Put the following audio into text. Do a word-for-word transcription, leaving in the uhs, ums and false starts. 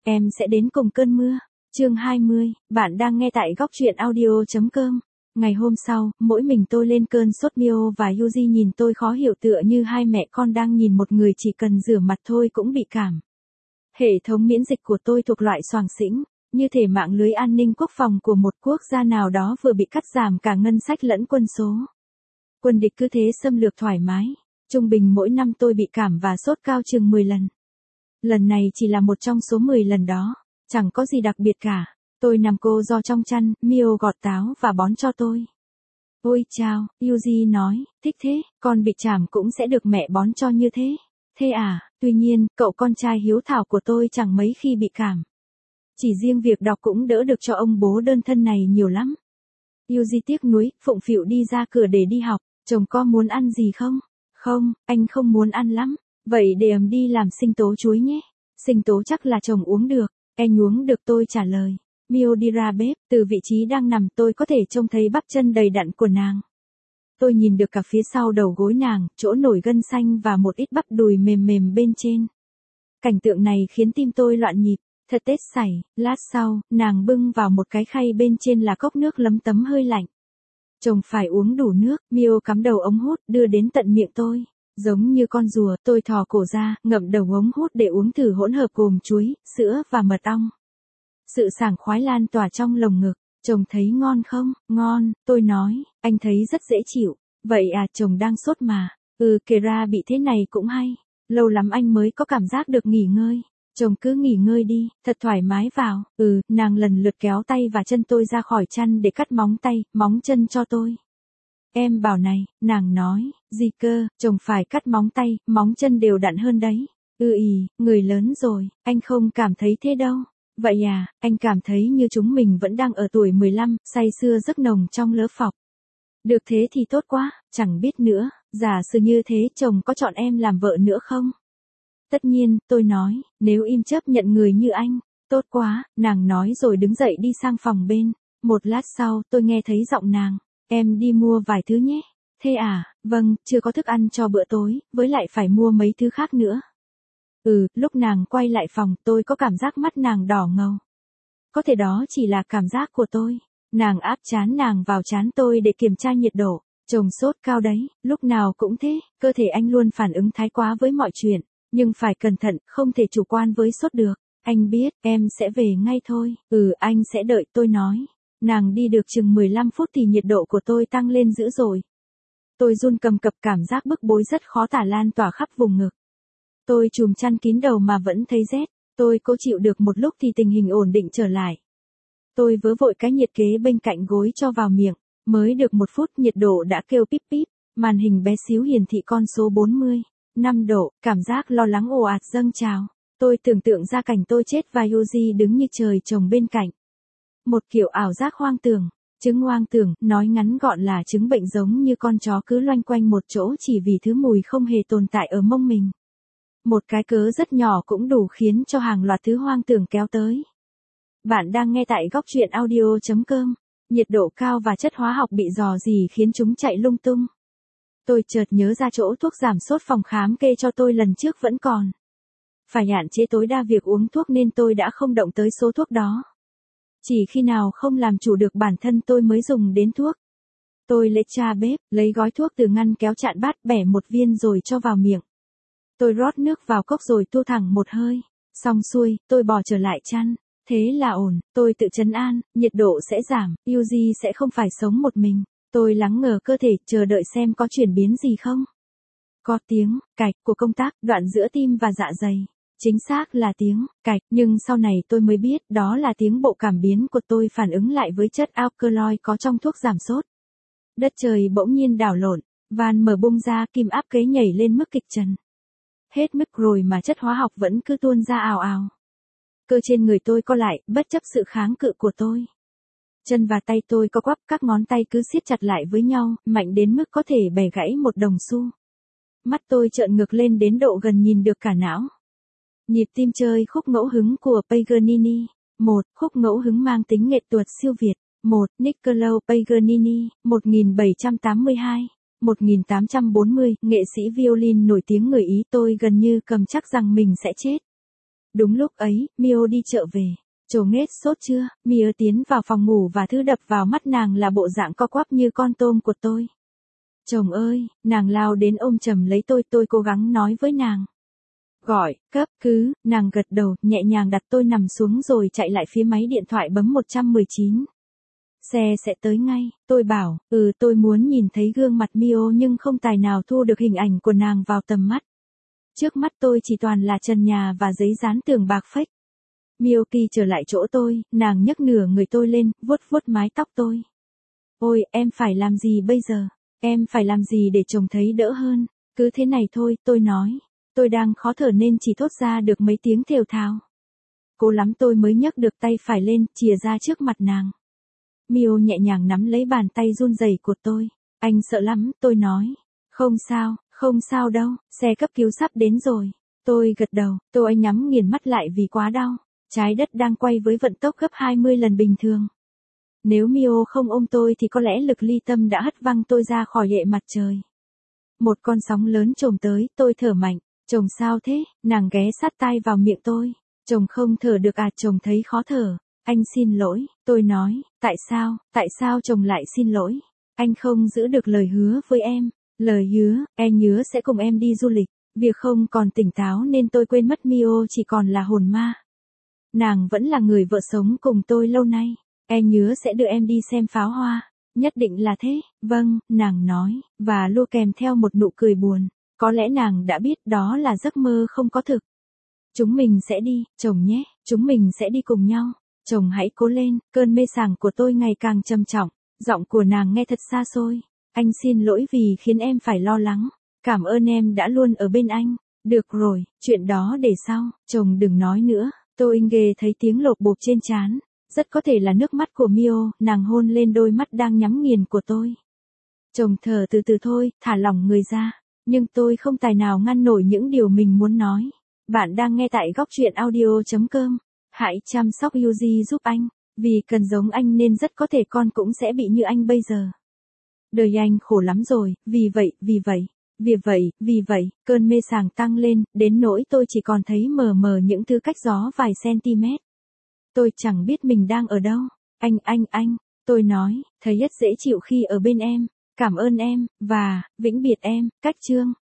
em sẽ đến cùng cơn mưa. Chương hai mươi, bạn đang nghe tại góc truyện audio chấm com. Ngày hôm sau, mỗi mình tôi lên cơn sốt. Mio và Yuji nhìn tôi khó hiểu tựa như hai mẹ con đang nhìn một người chỉ cần rửa mặt thôi cũng bị cảm. Hệ thống miễn dịch của tôi thuộc loại xoàng xĩnh, như thể mạng lưới an ninh quốc phòng của một quốc gia nào đó vừa bị cắt giảm cả ngân sách lẫn quân số. Quân địch cứ thế xâm lược thoải mái. Trung bình mỗi năm tôi bị cảm và sốt cao chừng mười lần. Lần này chỉ là một trong số mười lần đó, chẳng có gì đặc biệt cả. Tôi nằm cô ro trong chăn, Mio gọt táo và bón cho tôi. Ôi chao, Yuji nói, thích thế, con bị chảm cũng sẽ được mẹ bón cho như thế. Thế à, tuy nhiên, cậu con trai hiếu thảo của tôi chẳng mấy khi bị cảm. Chỉ riêng việc đọc cũng đỡ được cho ông bố đơn thân này nhiều lắm. Yuji tiếc nuối, phụng phịu đi ra cửa để đi học. Chồng con muốn ăn gì không? Không, anh không muốn ăn lắm. Vậy để ầm đi làm sinh tố chuối nhé. Sinh tố chắc là chồng uống được. Anh uống được, tôi trả lời. Mio đi ra bếp, từ vị trí đang nằm tôi có thể trông thấy bắp chân đầy đặn của nàng. Tôi nhìn được cả phía sau đầu gối nàng, chỗ nổi gân xanh và một ít bắp đùi mềm mềm bên trên. Cảnh tượng này khiến tim tôi loạn nhịp, thật tết sảy. Lát sau, nàng bưng vào một cái khay bên trên là cốc nước lấm tấm hơi lạnh. Chồng phải uống đủ nước. Mio cắm đầu ống hút đưa đến tận miệng tôi. Giống như con rùa, tôi thò cổ ra, ngậm đầu ống hút để uống thử hỗn hợp gồm chuối, sữa và mật ong. Sự sảng khoái lan tỏa trong lồng ngực. Chồng thấy ngon không? Ngon, tôi nói, anh thấy rất dễ chịu. Vậy à, chồng đang sốt mà. Ừ, kể ra bị thế này cũng hay. Lâu lắm anh mới có cảm giác được nghỉ ngơi. Chồng cứ nghỉ ngơi đi, thật thoải mái vào. Ừ, nàng lần lượt kéo tay và chân tôi ra khỏi chăn để cắt móng tay, móng chân cho tôi. Em bảo này, nàng nói, gì cơ, chồng phải cắt móng tay, móng chân đều đặn hơn đấy. Ừ ì, người lớn rồi, anh không cảm thấy thế đâu. Vậy à, anh cảm thấy như chúng mình vẫn đang ở tuổi mười lăm, say sưa giấc nồng trong lớp học. Được thế thì tốt quá, chẳng biết nữa, giả sử như thế chồng có chọn em làm vợ nữa không? Tất nhiên, tôi nói, nếu im chấp nhận người như anh, tốt quá, nàng nói rồi đứng dậy đi sang phòng bên. Một lát sau, tôi nghe thấy giọng nàng, em đi mua vài thứ nhé. Thế à, vâng, chưa có thức ăn cho bữa tối, với lại phải mua mấy thứ khác nữa. Ừ, lúc nàng quay lại phòng, tôi có cảm giác mắt nàng đỏ ngầu. Có thể đó chỉ là cảm giác của tôi. Nàng áp trán nàng vào trán tôi để kiểm tra nhiệt độ. Chồng sốt cao đấy, lúc nào cũng thế, cơ thể anh luôn phản ứng thái quá với mọi chuyện. Nhưng phải cẩn thận, không thể chủ quan với sốt được. Anh biết, em sẽ về ngay thôi. Ừ, anh sẽ đợi, tôi nói. Nàng đi được chừng mười lăm phút thì nhiệt độ của tôi tăng lên dữ dội. Tôi run cầm cập, cảm giác bức bối rất khó tả lan tỏa khắp vùng ngực. Tôi trùm chăn kín đầu mà vẫn thấy rét. Tôi cố chịu được một lúc thì tình hình ổn định trở lại. Tôi vớ vội cái nhiệt kế bên cạnh gối cho vào miệng. Mới được một phút nhiệt độ đã kêu píp píp. Màn hình bé xíu hiển thị con số bốn mươi. năm độ, cảm giác lo lắng ồ ạt dâng trào. Tôi tưởng tượng ra cảnh tôi chết và Yuji đứng như trời trồng bên cạnh. Một kiểu ảo giác hoang tưởng. Chứng hoang tưởng, nói ngắn gọn là chứng bệnh giống như con chó cứ loanh quanh một chỗ chỉ vì thứ mùi không hề tồn tại ở mông mình. Một cái cớ rất nhỏ cũng đủ khiến cho hàng loạt thứ hoang tưởng kéo tới. Bạn đang nghe tại góc truyện audio chấm com. Nhiệt độ cao và chất hóa học bị rò rỉ khiến chúng chạy lung tung. Tôi chợt nhớ ra chỗ thuốc giảm sốt phòng khám kê cho tôi lần trước vẫn còn. Phải hạn chế tối đa việc uống thuốc nên tôi đã không động tới số thuốc đó. Chỉ khi nào không làm chủ được bản thân tôi mới dùng đến thuốc. Tôi lấy cha bếp, lấy gói thuốc từ ngăn kéo chạn bát, bẻ một viên rồi cho vào miệng. Tôi rót nước vào cốc rồi tu thẳng một hơi. Xong xuôi, tôi bò trở lại chăn. Thế là ổn, tôi tự trấn an, nhiệt độ sẽ giảm, Yuji sẽ không phải sống một mình. Tôi lắng ngờ cơ thể, chờ đợi xem có chuyển biến gì không. Có tiếng cạch của công tắc đoạn giữa tim và dạ dày. Chính xác là tiếng cạch, nhưng sau này tôi mới biết đó là tiếng bộ cảm biến của tôi phản ứng lại với chất alkaloid có trong thuốc giảm sốt. Đất trời bỗng nhiên đảo lộn, van mở bung ra, kim áp kế nhảy lên mức kịch trần. Hết mức rồi mà chất hóa học vẫn cứ tuôn ra ào ào. Cơ trên người tôi co lại, bất chấp sự kháng cự của tôi. Chân và tay tôi co quắp, các ngón tay cứ siết chặt lại với nhau, mạnh đến mức có thể bẻ gãy một đồng xu. Mắt tôi trợn ngược lên đến độ gần nhìn được cả não. Nhịp tim chơi khúc ngẫu hứng của Paganini. một. Khúc ngẫu hứng mang tính nghệ thuật siêu việt. một. Niccolò Paganini, một nghìn bảy trăm tám mươi hai đến một nghìn tám trăm bốn mươi, nghệ sĩ violin nổi tiếng người Ý. Tôi gần như cầm chắc rằng mình sẽ chết. Đúng lúc ấy, Mio đi chợ về. Trồ nghết sốt chưa, Mio tiến vào phòng ngủ và thứ đập vào mắt nàng là bộ dạng co quắp như con tôm của tôi. Chồng ơi, nàng lao đến ôm chầm lấy tôi, tôi cố gắng nói với nàng. Gọi, cấp cứu, nàng gật đầu, nhẹ nhàng đặt tôi nằm xuống rồi chạy lại phía máy điện thoại bấm một một chín. Xe sẽ tới ngay, tôi bảo, ừ tôi muốn nhìn thấy gương mặt Mio nhưng không tài nào thu được hình ảnh của nàng vào tầm mắt. Trước mắt tôi chỉ toàn là trần nhà và giấy dán tường bạc phách. Miyoki trở lại chỗ tôi, nàng nhấc nửa người tôi lên, vuốt vuốt mái tóc tôi. Ôi, em phải làm gì bây giờ? Em phải làm gì để chồng thấy đỡ hơn? Cứ thế này thôi, tôi nói. Tôi đang khó thở nên chỉ thốt ra được mấy tiếng thều thào. Cố lắm tôi mới nhấc được tay phải lên, chìa ra trước mặt nàng. Mio nhẹ nhàng nắm lấy bàn tay run rẩy của tôi. Anh sợ lắm, tôi nói. Không sao, không sao đâu, xe cấp cứu sắp đến rồi. Tôi gật đầu, tôi nhắm nghiền mắt lại vì quá đau. Trái đất đang quay với vận tốc gấp hai mươi lần bình thường. Nếu Mio không ôm tôi thì có lẽ lực ly tâm đã hất văng tôi ra khỏi hệ mặt trời. Một con sóng lớn trồm tới, tôi thở mạnh. Chồng sao thế? Nàng ghé sát tai vào miệng tôi. Chồng không thở được à? Chồng thấy khó thở. Anh xin lỗi, tôi nói. Tại sao, tại sao chồng lại xin lỗi? Anh không giữ được lời hứa với em. Lời hứa, em nhớ sẽ cùng em đi du lịch. Việc không còn tỉnh táo nên tôi quên mất Mio chỉ còn là hồn ma. Nàng vẫn là người vợ sống cùng tôi lâu nay. Em nhớ sẽ đưa em đi xem pháo hoa. Nhất định là thế. Vâng, nàng nói, và lua kèm theo một nụ cười buồn. Có lẽ nàng đã biết đó là giấc mơ không có thực. Chúng mình sẽ đi, chồng nhé, chúng mình sẽ đi cùng nhau. Chồng hãy cố lên, cơn mê sảng của tôi ngày càng trầm trọng. Giọng của nàng nghe thật xa xôi. Anh xin lỗi vì khiến em phải lo lắng. Cảm ơn em đã luôn ở bên anh. Được rồi, chuyện đó để sau, chồng đừng nói nữa. Tôi ghê thấy tiếng lột bột trên trán. Rất có thể là nước mắt của Mio, nàng hôn lên đôi mắt đang nhắm nghiền của tôi. Chồng thở từ từ thôi, thả lỏng người ra. Nhưng tôi không tài nào ngăn nổi những điều mình muốn nói. Bạn đang nghe tại góc truyện audio chấm com. Hãy chăm sóc Yuji giúp anh. Vì cần giống anh nên rất có thể con cũng sẽ bị như anh bây giờ. Đời anh khổ lắm rồi, vì vậy, vì vậy. Vì vậy, vì vậy, cơn mê sảng tăng lên, đến nỗi tôi chỉ còn thấy mờ mờ những thứ cách gió vài cm. Tôi chẳng biết mình đang ở đâu. Anh, anh, anh, tôi nói, thấy rất dễ chịu khi ở bên em. Cảm ơn em, và, vĩnh biệt em, cách chương.